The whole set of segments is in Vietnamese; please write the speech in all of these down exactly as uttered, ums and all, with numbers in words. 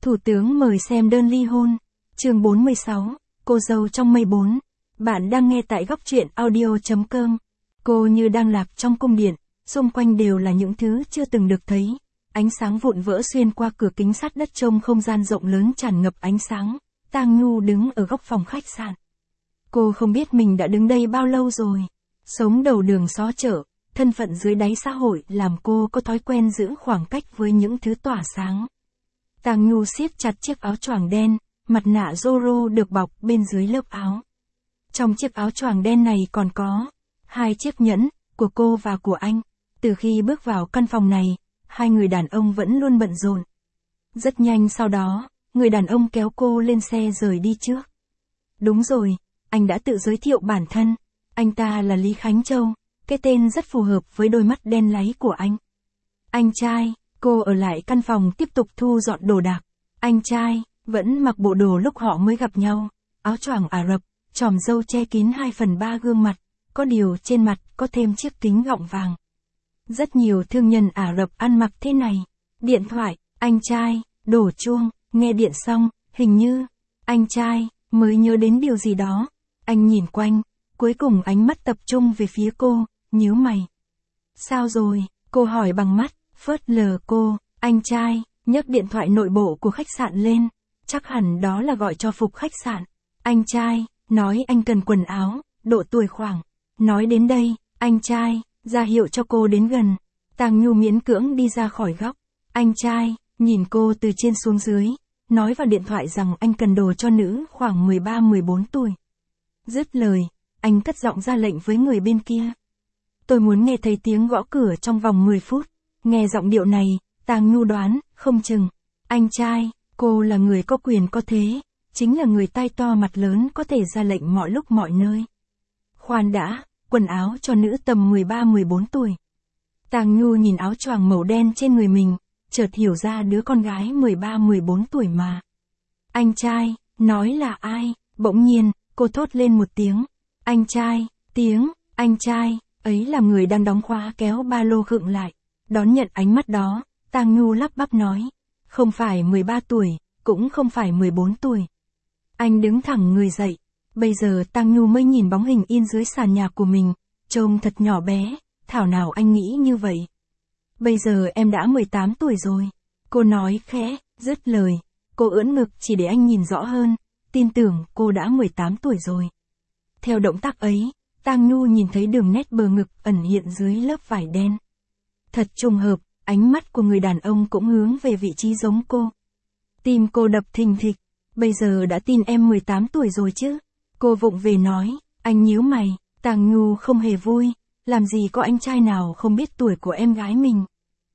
Thủ tướng mời xem đơn ly hôn. Chương bốn mươi sáu, cô dâu trong mây bốn. Bạn đang nghe tại góc truyện audio chấm com. Cô như đang lạc trong cung điện, xung quanh đều là những thứ chưa từng được thấy. Ánh sáng vụn vỡ xuyên qua cửa kính sắt đất trông không gian rộng lớn tràn ngập ánh sáng. Tang Nhu đứng ở góc phòng khách sạn. Cô không biết mình đã đứng đây bao lâu rồi. Sống đầu đường xó chợ, thân phận dưới đáy xã hội làm cô có thói quen giữ khoảng cách với những thứ tỏa sáng. Tang Nhu siết chặt chiếc áo choàng đen, mặt nạ Zorro được bọc bên dưới lớp áo. Trong chiếc áo choàng đen này còn có hai chiếc nhẫn, của cô và của anh. Từ khi bước vào căn phòng này, hai người đàn ông vẫn luôn bận rộn. Rất nhanh sau đó, người đàn ông kéo cô lên xe rời đi trước. Đúng rồi, anh đã tự giới thiệu bản thân. Anh ta là Lý Khánh Châu, cái tên rất phù hợp với đôi mắt đen láy của anh. Anh trai, cô ở lại căn phòng tiếp tục thu dọn đồ đạc. Anh trai, vẫn mặc bộ đồ lúc họ mới gặp nhau, áo choàng Ả Rập, chòm râu che kín hai phần ba gương mặt, có điều trên mặt có thêm chiếc kính gọng vàng. Rất nhiều thương nhân Ả Rập ăn mặc thế này. Điện thoại, anh trai, đổ chuông, nghe điện xong, hình như, anh trai, mới nhớ đến điều gì đó. Anh nhìn quanh, cuối cùng ánh mắt tập trung về phía cô, nhíu mày. Sao rồi, cô hỏi bằng mắt, phớt lờ cô, anh trai, nhấc điện thoại nội bộ của khách sạn lên, chắc hẳn đó là gọi cho phục khách sạn. Anh trai, nói anh cần quần áo, độ tuổi khoảng. Nói đến đây, anh trai, ra hiệu cho cô đến gần. Tang Nhu miễn cưỡng đi ra khỏi góc. Anh trai, nhìn cô từ trên xuống dưới, nói vào điện thoại rằng anh cần đồ cho nữ khoảng mười ba mười bốn tuổi. Dứt lời, anh cất giọng ra lệnh với người bên kia. Tôi muốn nghe thấy tiếng gõ cửa trong vòng mười phút. Nghe giọng điệu này, Tang Nhu đoán, không chừng. Anh trai, cô là người có quyền có thế, chính là người tai to mặt lớn có thể ra lệnh mọi lúc mọi nơi. Khoan đã, quần áo cho nữ tầm mười ba mười bốn tuổi. Tang Nhu nhìn áo choàng màu đen trên người mình, chợt hiểu ra đứa con gái mười ba mười bốn tuổi mà. Anh trai, nói là ai? Bỗng nhiên, cô thốt lên một tiếng. Anh trai, tiếng, anh trai, ấy là người đang đóng khóa kéo ba lô khựng lại. Đón nhận ánh mắt đó, Tang Nhu lắp bắp nói. Không phải mười ba tuổi, cũng không phải mười bốn tuổi. Anh đứng thẳng người dậy. Bây giờ Tang Nhu mới nhìn bóng hình in dưới sàn nhà của mình, trông thật nhỏ bé, thảo nào anh nghĩ như vậy. Bây giờ em đã mười tám tuổi rồi. Cô nói khẽ, dứt lời. Cô ưỡn ngực chỉ để anh nhìn rõ hơn, tin tưởng cô đã mười tám tuổi rồi. Theo động tác ấy, Tang Nhu nhìn thấy đường nét bờ ngực ẩn hiện dưới lớp vải đen. Thật trùng hợp, ánh mắt của người đàn ông cũng hướng về vị trí giống cô. Tim cô đập thình thịch, bây giờ đã tin em mười tám tuổi rồi chứ? Cô vụng về nói, anh nhíu mày, Tang Nhu không hề vui, làm gì có anh trai nào không biết tuổi của em gái mình.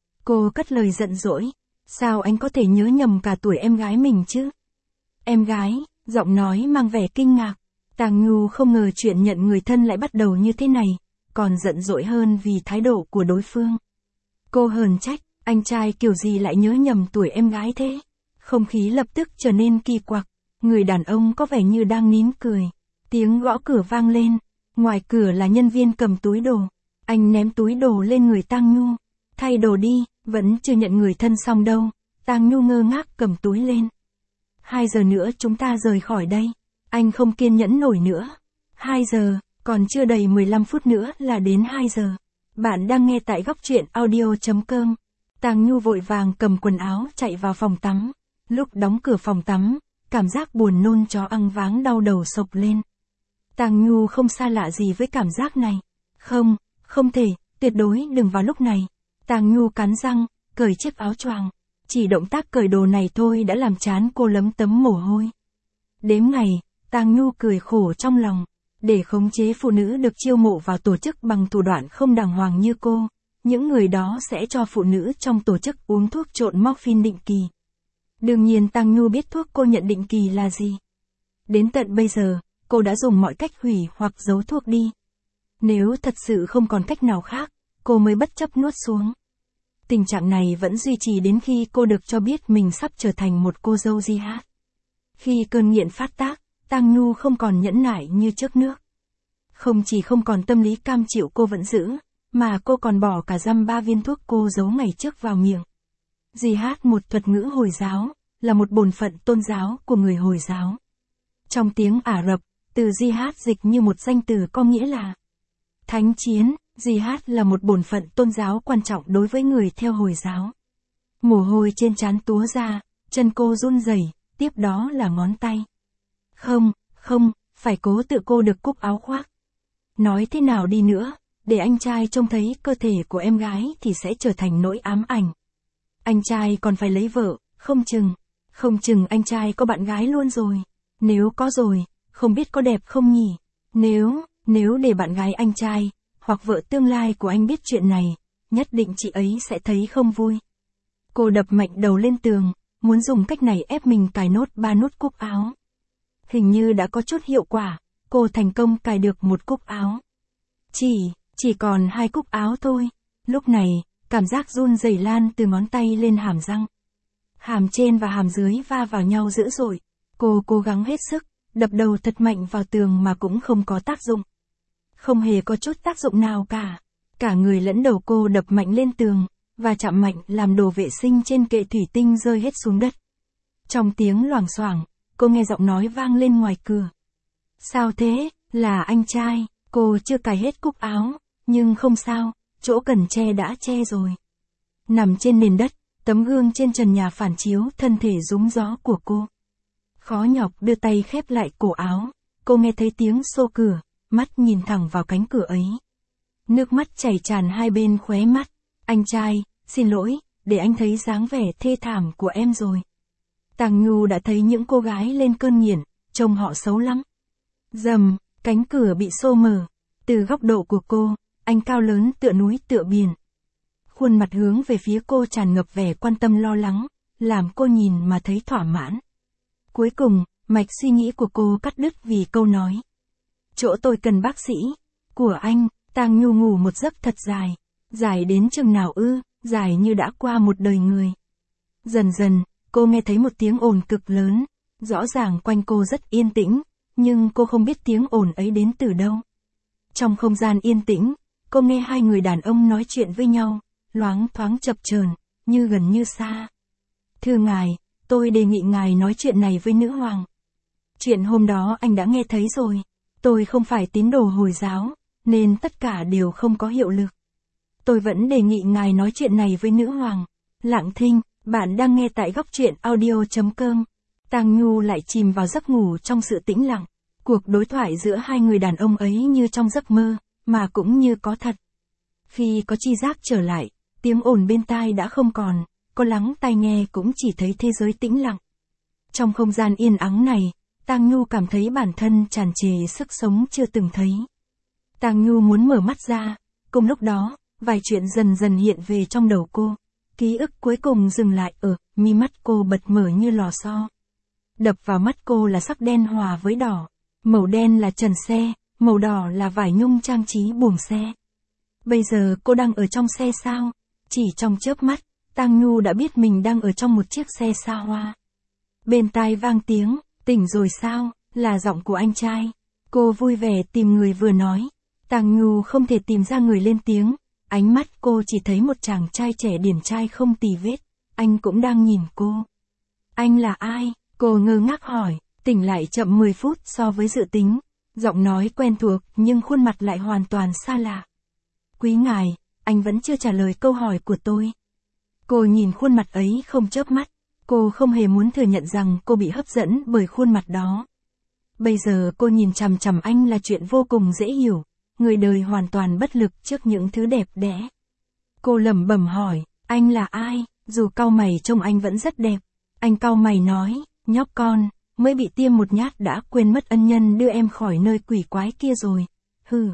Cô cất lời giận dỗi, sao anh có thể nhớ nhầm cả tuổi em gái mình chứ? Em gái, giọng nói mang vẻ kinh ngạc. Tang Nhu không ngờ chuyện nhận người thân lại bắt đầu như thế này, còn giận dỗi hơn vì thái độ của đối phương. Cô hờn trách, anh trai kiểu gì lại nhớ nhầm tuổi em gái thế? Không khí lập tức trở nên kỳ quặc, người đàn ông có vẻ như đang nín cười. Tiếng gõ cửa vang lên, ngoài cửa là nhân viên cầm túi đồ. Anh ném túi đồ lên người Tang Nhu. Thay đồ đi, vẫn chưa nhận người thân xong đâu. Tang Nhu ngơ ngác cầm túi lên. Hai giờ nữa chúng ta rời khỏi đây. Anh không kiên nhẫn nổi nữa. Hai giờ, còn chưa đầy mười lăm phút nữa là đến hai giờ. Bạn đang nghe tại góc truyện audio chấm com. Tang Nhu vội vàng cầm quần áo chạy vào phòng tắm. Lúc đóng cửa phòng tắm, cảm giác buồn nôn chó ăn váng đau đầu sộc lên. Tang Nhu không xa lạ gì với cảm giác này. Không, không thể, tuyệt đối đừng vào lúc này. Tang Nhu cắn răng, cởi chiếc áo choàng. Chỉ động tác cởi đồ này thôi đã làm trán cô lấm tấm mồ hôi. Đếm ngày, Tang Nhu cười khổ trong lòng. Để khống chế phụ nữ được chiêu mộ vào tổ chức bằng thủ đoạn không đàng hoàng như cô, những người đó sẽ cho phụ nữ trong tổ chức uống thuốc trộn morphine định kỳ. Đương nhiên Tang Nhu biết thuốc cô nhận định kỳ là gì. Đến tận bây giờ, cô đã dùng mọi cách hủy hoặc giấu thuốc đi. Nếu thật sự không còn cách nào khác, cô mới bất chấp nuốt xuống. Tình trạng này vẫn duy trì đến khi cô được cho biết mình sắp trở thành một cô dâu jihad. Khi cơn nghiện phát tác, Tang Nhu không còn nhẫn nại như trước nước. Không chỉ không còn tâm lý cam chịu cô vẫn giữ, mà cô còn bỏ cả dăm ba viên thuốc cô giấu ngày trước vào miệng. Jihad một thuật ngữ Hồi giáo, là một bổn phận tôn giáo của người Hồi giáo. Trong tiếng Ả Rập, từ jihad dịch như một danh từ có nghĩa là thánh chiến. Jihad là một bổn phận tôn giáo quan trọng đối với người theo Hồi giáo. Mồ hôi trên trán túa ra, chân cô run rẩy, tiếp đó là ngón tay. Không, không, phải cố tự cô được cúc áo khoác. Nói thế nào đi nữa, để anh trai trông thấy cơ thể của em gái thì sẽ trở thành nỗi ám ảnh. Anh trai còn phải lấy vợ, không chừng, không chừng anh trai có bạn gái luôn rồi. Nếu có rồi, không biết có đẹp không nhỉ? Nếu, nếu để bạn gái anh trai, hoặc vợ tương lai của anh biết chuyện này, nhất định chị ấy sẽ thấy không vui. Cô đập mạnh đầu lên tường, muốn dùng cách này ép mình cài nốt ba nút cúc áo. Hình như đã có chút hiệu quả, cô thành công cài được một cúc áo. Chỉ, chỉ còn hai cúc áo thôi. Lúc này, cảm giác run rẩy lan từ ngón tay lên hàm răng. Hàm trên và hàm dưới va vào nhau dữ dội. Cô cố gắng hết sức, đập đầu thật mạnh vào tường mà cũng không có tác dụng. Không hề có chút tác dụng nào cả. Cả người lẫn đầu cô đập mạnh lên tường, và chạm mạnh làm đồ vệ sinh trên kệ thủy tinh rơi hết xuống đất. Trong tiếng loảng xoảng, cô nghe giọng nói vang lên ngoài cửa. Sao thế, là anh trai, cô chưa cài hết cúc áo, nhưng không sao, chỗ cần che đã che rồi. Nằm trên nền đất, tấm gương trên trần nhà phản chiếu thân thể rúng gió của cô. Khó nhọc đưa tay khép lại cổ áo, cô nghe thấy tiếng xô cửa, mắt nhìn thẳng vào cánh cửa ấy. Nước mắt chảy tràn hai bên khóe mắt. Anh trai, xin lỗi, để anh thấy dáng vẻ thê thảm của em rồi. Tàng Nhu đã thấy những cô gái lên cơn nghiện, trông họ xấu lắm. Rầm, cánh cửa bị xô mở. Từ góc độ của cô, anh cao lớn tựa núi tựa biển. Khuôn mặt hướng về phía cô tràn ngập vẻ quan tâm lo lắng, làm cô nhìn mà thấy thỏa mãn. Cuối cùng, mạch suy nghĩ của cô cắt đứt vì câu nói. Chỗ tôi cần bác sĩ. Của anh, Tàng Nhu ngủ một giấc thật dài. Dài đến chừng nào ư, dài như đã qua một đời người. Dần dần, cô nghe thấy một tiếng ồn cực lớn. Rõ ràng quanh cô rất yên tĩnh, nhưng cô không biết tiếng ồn ấy đến từ đâu. Trong không gian yên tĩnh, cô nghe hai người đàn ông nói chuyện với nhau, loáng thoáng chập chờn, như gần như xa. Thưa ngài, tôi đề nghị ngài nói chuyện này với nữ hoàng. Chuyện hôm đó anh đã nghe thấy rồi. Tôi không phải tín đồ Hồi giáo, nên tất cả đều không có hiệu lực. Tôi vẫn đề nghị ngài nói chuyện này với nữ hoàng. Lặng thinh, bạn đang nghe tại góc truyện audio chấm com. Tàng Nhu lại chìm vào giấc ngủ trong sự tĩnh lặng. Cuộc đối thoại giữa hai người đàn ông ấy như trong giấc mơ, mà cũng như có thật. Khi có tri giác trở lại, tiếng ồn bên tai đã không còn, có lắng tai nghe cũng chỉ thấy thế giới tĩnh lặng. Trong không gian yên ắng này, Tàng Nhu cảm thấy bản thân tràn trề sức sống chưa từng thấy. Tàng Nhu muốn mở mắt ra, cùng lúc đó, vài chuyện dần dần hiện về trong đầu cô. Ký ức cuối cùng dừng lại ở, mi mắt cô bật mở như lò xo. Đập vào mắt cô là sắc đen hòa với đỏ. Màu đen là trần xe, màu đỏ là vải nhung trang trí buồng xe. Bây giờ cô đang ở trong xe sao? Chỉ trong chớp mắt, Tàng Nhu đã biết mình đang ở trong một chiếc xe xa hoa. Bên tai vang tiếng, tỉnh rồi sao, là giọng của anh trai. Cô vui vẻ tìm người vừa nói. Tàng Nhu không thể tìm ra người lên tiếng. Ánh mắt cô chỉ thấy một chàng trai trẻ điển trai không tì vết. Anh cũng đang nhìn cô. Anh là ai? Cô ngơ ngác hỏi, tỉnh lại chậm mười phút so với dự tính. Giọng nói quen thuộc nhưng khuôn mặt lại hoàn toàn xa lạ. Quý ngài, anh vẫn chưa trả lời câu hỏi của tôi. Cô nhìn khuôn mặt ấy không chớp mắt. Cô không hề muốn thừa nhận rằng cô bị hấp dẫn bởi khuôn mặt đó. Bây giờ cô nhìn chằm chằm anh là chuyện vô cùng dễ hiểu. Người đời hoàn toàn bất lực trước những thứ đẹp đẽ. Cô lẩm bẩm hỏi, anh là ai? Dù cau mày trông anh vẫn rất đẹp. Anh cau mày nói, nhóc con, mới bị tiêm một nhát đã quên mất ân nhân đưa em khỏi nơi quỷ quái kia rồi. Hừ.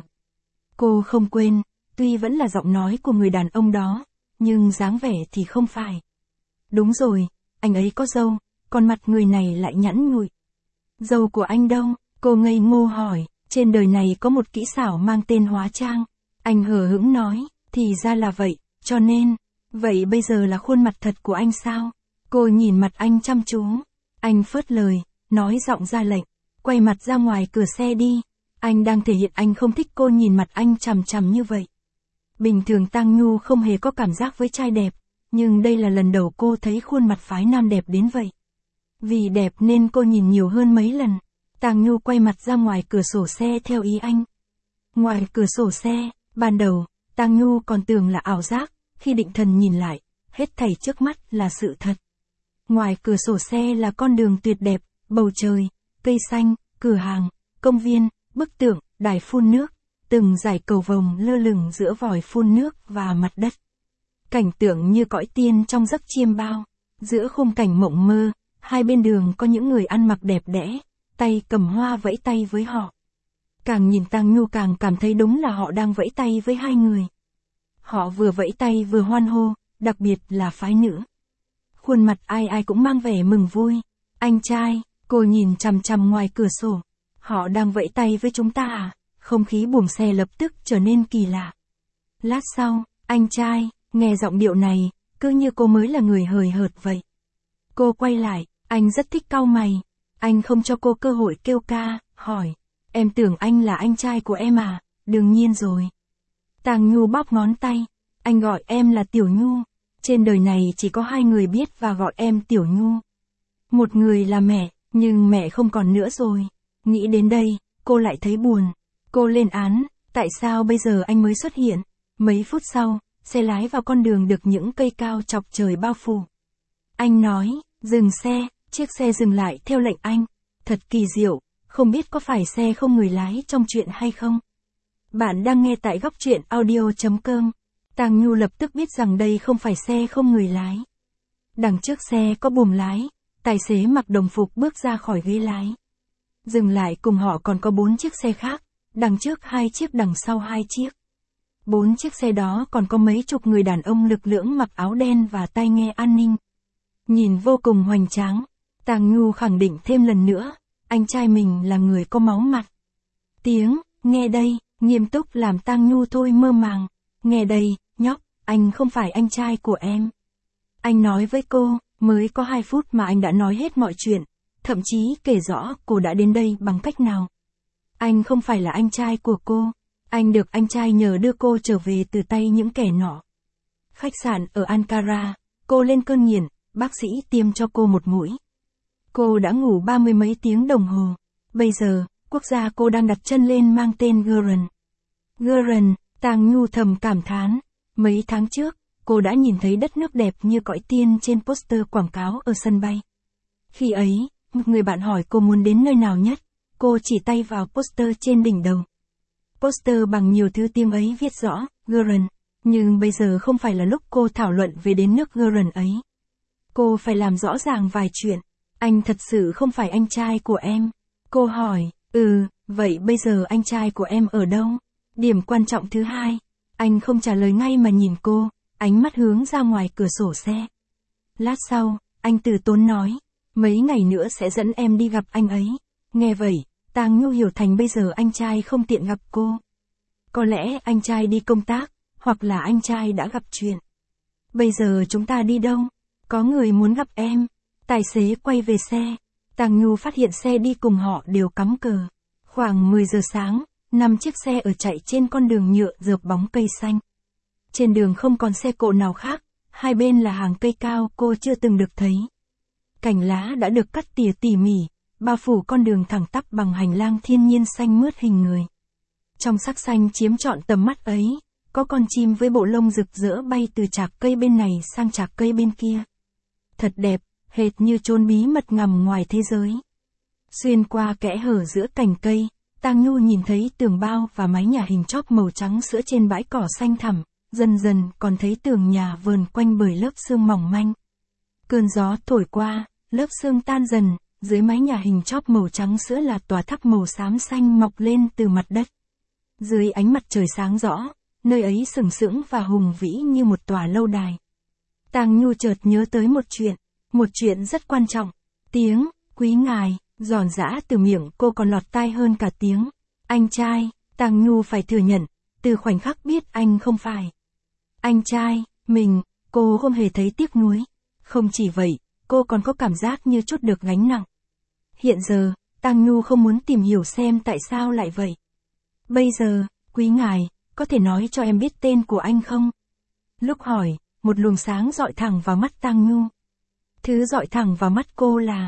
Cô không quên, tuy vẫn là giọng nói của người đàn ông đó, nhưng dáng vẻ thì không phải. Đúng rồi, anh ấy có râu, còn mặt người này lại nhẵn nhụi. Râu của anh đâu? Cô ngây ngô hỏi. Trên đời này có một kỹ xảo mang tên hóa trang. Anh hờ hững nói, thì ra là vậy, cho nên, vậy bây giờ là khuôn mặt thật của anh sao? Cô nhìn mặt anh chăm chú. Anh phớt lời, nói giọng ra lệnh, quay mặt ra ngoài cửa xe đi. Anh đang thể hiện anh không thích cô nhìn mặt anh chằm chằm như vậy. Bình thường Tàng Nhu không hề có cảm giác với trai đẹp, nhưng đây là lần đầu cô thấy khuôn mặt phái nam đẹp đến vậy. Vì đẹp nên cô nhìn nhiều hơn mấy lần. Tang Nhu quay mặt ra ngoài cửa sổ xe theo ý anh. Ngoài cửa sổ xe, ban đầu, Tang Nhu còn tưởng là ảo giác, khi định thần nhìn lại, hết thảy trước mắt là sự thật. Ngoài cửa sổ xe là con đường tuyệt đẹp, bầu trời, cây xanh, cửa hàng, công viên, bức tượng, đài phun nước, từng dải cầu vồng lơ lửng giữa vòi phun nước và mặt đất. Cảnh tượng như cõi tiên trong giấc chiêm bao. Giữa khung cảnh mộng mơ, hai bên đường có những người ăn mặc đẹp đẽ, tay cầm hoa vẫy tay với họ. Càng nhìn Tang Nhu càng cảm thấy đúng là họ đang vẫy tay với hai người. Họ vừa vẫy tay vừa hoan hô, đặc biệt là phái nữ. Khuôn mặt ai ai cũng mang vẻ mừng vui. Anh trai, cô nhìn chằm chằm ngoài cửa sổ. Họ đang vẫy tay với chúng ta à? Không khí buồng xe lập tức trở nên kỳ lạ. Lát sau, anh trai, nghe giọng điệu này, cứ như cô mới là người hời hợt vậy. Cô quay lại, anh rất thích cau mày. Anh không cho cô cơ hội kêu ca, hỏi. Em tưởng anh là anh trai của em à? Đương nhiên rồi. Tang Nhu bóp ngón tay. Anh gọi em là Tiểu Nhu. Trên đời này chỉ có hai người biết và gọi em Tiểu Nhu. Một người là mẹ, nhưng mẹ không còn nữa rồi. Nghĩ đến đây, cô lại thấy buồn. Cô lên án, tại sao bây giờ anh mới xuất hiện? Mấy phút sau, xe lái vào con đường được những cây cao chọc trời bao phủ. Anh nói, dừng xe, chiếc xe dừng lại theo lệnh anh. Thật kỳ diệu, không biết có phải xe không người lái trong chuyện hay không? Bạn đang nghe tại góc truyện audio chấm com. Tang Nhu lập tức biết rằng đây không phải xe không người lái. Đằng trước xe có buồng lái, tài xế mặc đồng phục bước ra khỏi ghế lái. Dừng lại cùng họ còn có bốn chiếc xe khác, đằng trước hai chiếc đằng sau hai chiếc. Bốn chiếc xe đó còn có mấy chục người đàn ông lực lưỡng mặc áo đen và tai nghe an ninh. Nhìn vô cùng hoành tráng, Tang Nhu khẳng định thêm lần nữa, anh trai mình là người có máu mặt. Tiếng, nghe đây, nghiêm túc làm Tang Nhu thôi mơ màng. Nghe đây, nhóc, anh không phải anh trai của em. Anh nói với cô, mới có hai phút mà anh đã nói hết mọi chuyện, thậm chí kể rõ cô đã đến đây bằng cách nào. Anh không phải là anh trai của cô. Anh được anh trai nhờ đưa cô trở về từ tay những kẻ nọ. Khách sạn ở Ankara, cô lên cơn nghiện, bác sĩ tiêm cho cô một mũi. Cô đã ngủ ba mươi mấy tiếng đồng hồ. Bây giờ, quốc gia cô đang đặt chân lên mang tên Göran. Göran, Tang Nhu thầm cảm thán. Mấy tháng trước, cô đã nhìn thấy đất nước đẹp như cõi tiên trên poster quảng cáo ở sân bay. Khi ấy, một người bạn hỏi cô muốn đến nơi nào nhất. Cô chỉ tay vào poster trên đỉnh đầu. Poster bằng nhiều thứ tiếng ấy viết rõ, Göran. Nhưng bây giờ không phải là lúc cô thảo luận về đến nước Göran ấy. Cô phải làm rõ ràng vài chuyện. Anh thật sự không phải anh trai của em. Cô hỏi, ừ, vậy bây giờ anh trai của em ở đâu? Điểm quan trọng thứ hai. Anh không trả lời ngay mà nhìn cô, ánh mắt hướng ra ngoài cửa sổ xe. Lát sau, anh từ tốn nói, mấy ngày nữa sẽ dẫn em đi gặp anh ấy. Nghe vậy, Tang Nhu hiểu thành bây giờ anh trai không tiện gặp cô. Có lẽ anh trai đi công tác, hoặc là anh trai đã gặp chuyện. Bây giờ chúng ta đi đâu? Có người muốn gặp em. Tài xế quay về xe. Tang Nhu phát hiện xe đi cùng họ đều cắm cờ. Khoảng mười giờ sáng, năm chiếc xe ở chạy trên con đường nhựa rợp bóng cây xanh. Trên đường không còn xe cộ nào khác, hai bên là hàng cây cao cô chưa từng được thấy. Cành lá đã được cắt tỉa tỉ mỉ, bao phủ con đường thẳng tắp bằng hành lang thiên nhiên xanh mướt hình người. Trong sắc xanh chiếm trọn tầm mắt ấy, có con chim với bộ lông rực rỡ bay từ chạc cây bên này sang chạc cây bên kia. Thật đẹp, hệt như chốn bí mật ngầm ngoài thế giới. Xuyên qua kẽ hở giữa cành cây, Tang Nhu nhìn thấy tường bao và mái nhà hình chóp màu trắng sữa trên bãi cỏ xanh thẳm, dần dần còn thấy tường nhà vờn quanh bởi lớp sương mỏng manh. Cơn gió thổi qua, lớp sương tan dần, dưới mái nhà hình chóp màu trắng sữa là tòa tháp màu xám xanh mọc lên từ mặt đất. Dưới ánh mặt trời sáng rõ, nơi ấy sừng sững và hùng vĩ như một tòa lâu đài. Tang Nhu chợt nhớ tới một chuyện, một chuyện rất quan trọng. Tiếng, quý ngài, giòn giã từ miệng cô còn lọt tai hơn cả tiếng. Anh trai, Tang Nhu phải thừa nhận, từ khoảnh khắc biết anh không phải anh trai, mình, cô không hề thấy tiếc nuối. Không chỉ vậy, cô còn có cảm giác như trút được gánh nặng. Hiện giờ, Tang Nhu không muốn tìm hiểu xem tại sao lại vậy. Bây giờ, quý ngài, có thể nói cho em biết tên của anh không? Lúc hỏi, một luồng sáng dọi thẳng vào mắt Tang Nhu. Thứ dọi thẳng vào mắt cô là,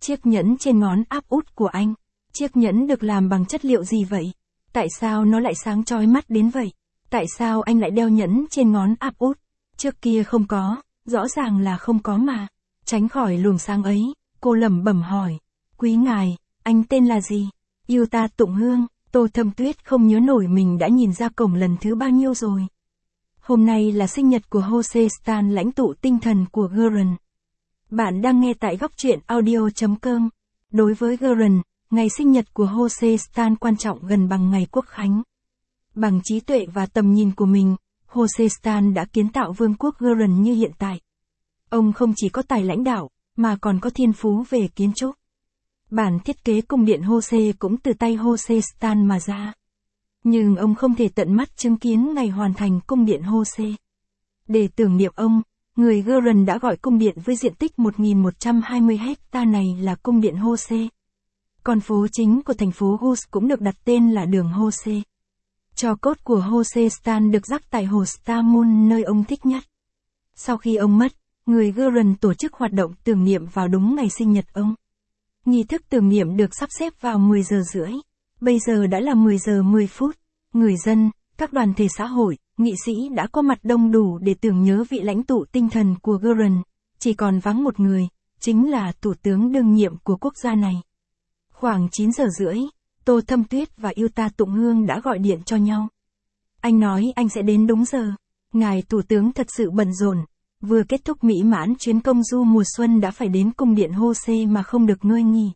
Chiếc nhẫn trên ngón áp út của anh. Chiếc nhẫn được làm bằng chất liệu gì vậy? Tại sao nó lại sáng chói mắt đến vậy? Tại sao anh lại đeo nhẫn trên ngón áp út? Trước kia không có, rõ ràng là không có mà. Tránh khỏi luồng sáng ấy, cô lẩm bẩm hỏi. Quý ngài, anh tên là gì? Yêu ta Tụng Hương. Tô Thâm Tuyết không nhớ nổi mình đã nhìn ra cổng lần thứ bao nhiêu rồi. Hôm nay là sinh nhật của Jose Stan, lãnh tụ tinh thần của Gurren. Bạn đang nghe tại góc truyện audio chấm com. Đối với Gurren, ngày sinh nhật của Jose Stan quan trọng gần bằng ngày Quốc khánh. Bằng trí tuệ và tầm nhìn của mình, Jose Stan đã kiến tạo vương quốc Gurren như hiện tại. Ông không chỉ có tài lãnh đạo, mà còn có thiên phú về kiến trúc. Bản thiết kế cung điện Jose cũng từ tay Jose Stan mà ra. Nhưng ông không thể tận mắt chứng kiến ngày hoàn thành cung điện Jose. Để tưởng niệm ông, người Gurren đã gọi cung điện với diện tích một nghìn một trăm hai mươi héc-ta này là cung điện Jose. Con phố chính của thành phố Gus cũng được đặt tên là đường Jose. Tro cốt của Jose Stan được rắc tại hồ Star Moon, nơi ông thích nhất. Sau khi ông mất, người Gurren tổ chức hoạt động tưởng niệm vào đúng ngày sinh nhật ông. Nghi thức tưởng niệm được sắp xếp vào mười giờ rưỡi. Bây giờ đã là mười giờ mười phút. Người dân, các đoàn thể xã hội, nghị sĩ đã có mặt đông đủ để tưởng nhớ vị lãnh tụ tinh thần của Gurren. Chỉ còn vắng một người, chính là thủ tướng đương nhiệm của quốc gia này. Khoảng chín giờ rưỡi, Tô Thâm Tuyết và Yêu Ta Tụng Hương đã gọi điện cho nhau. Anh nói anh sẽ đến đúng giờ. Ngài thủ tướng thật sự bận rộn. Vừa kết thúc mỹ mãn chuyến công du mùa xuân đã phải đến cung điện Jose mà không được ngơi nghỉ.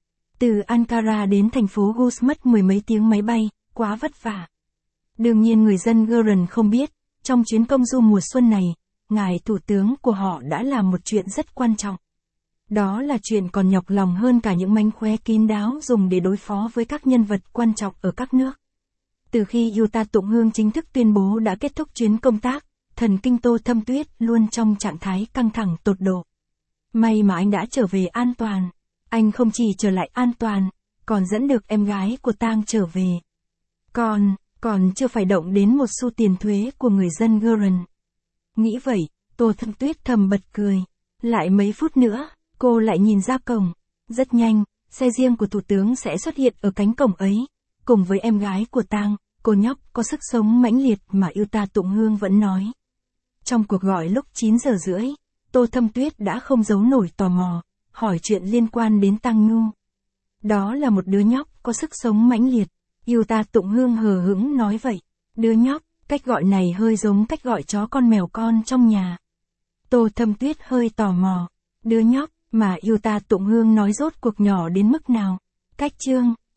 Từ Ankara đến thành phố Gus mất mười mấy tiếng máy bay, quá vất vả. Đương nhiên người dân Gurren không biết, trong chuyến công du mùa xuân này, ngài thủ tướng của họ đã làm một chuyện rất quan trọng. Đó là chuyện còn nhọc lòng hơn cả những mánh khóe kín đáo dùng để đối phó với các nhân vật quan trọng ở các nước. Từ khi Yêu Ta Tụng Hương chính thức tuyên bố đã kết thúc chuyến công tác, thần kinh Tô Thâm Tuyết luôn trong trạng thái căng thẳng tột độ. May mà anh đã trở về an toàn. Anh không chỉ trở lại an toàn, còn dẫn được em gái của Tang trở về. Còn, còn chưa phải động đến một xu tiền thuế của người dân Gurren. Nghĩ vậy, Tô Thâm Tuyết thầm bật cười. Lại mấy phút nữa, cô lại nhìn ra cổng. Rất nhanh, xe riêng của thủ tướng sẽ xuất hiện ở cánh cổng ấy, cùng với em gái của Tang, cô nhóc có sức sống mãnh liệt mà Yêu Ta Tụng Hương vẫn nói. Trong cuộc gọi lúc chín giờ rưỡi, Tô Thâm Tuyết đã không giấu nổi tò mò, hỏi chuyện liên quan đến Tang Nhu. Đó là một đứa nhóc có sức sống mãnh liệt, Yêu Ta Tụng Hương hờ hững nói vậy. Đứa nhóc, cách gọi này hơi giống cách gọi chó con mèo con trong nhà. Tô Thâm Tuyết hơi tò mò, đứa nhóc mà Yêu Ta Tụng Hương nói rốt cuộc nhỏ đến mức nào? Cách chương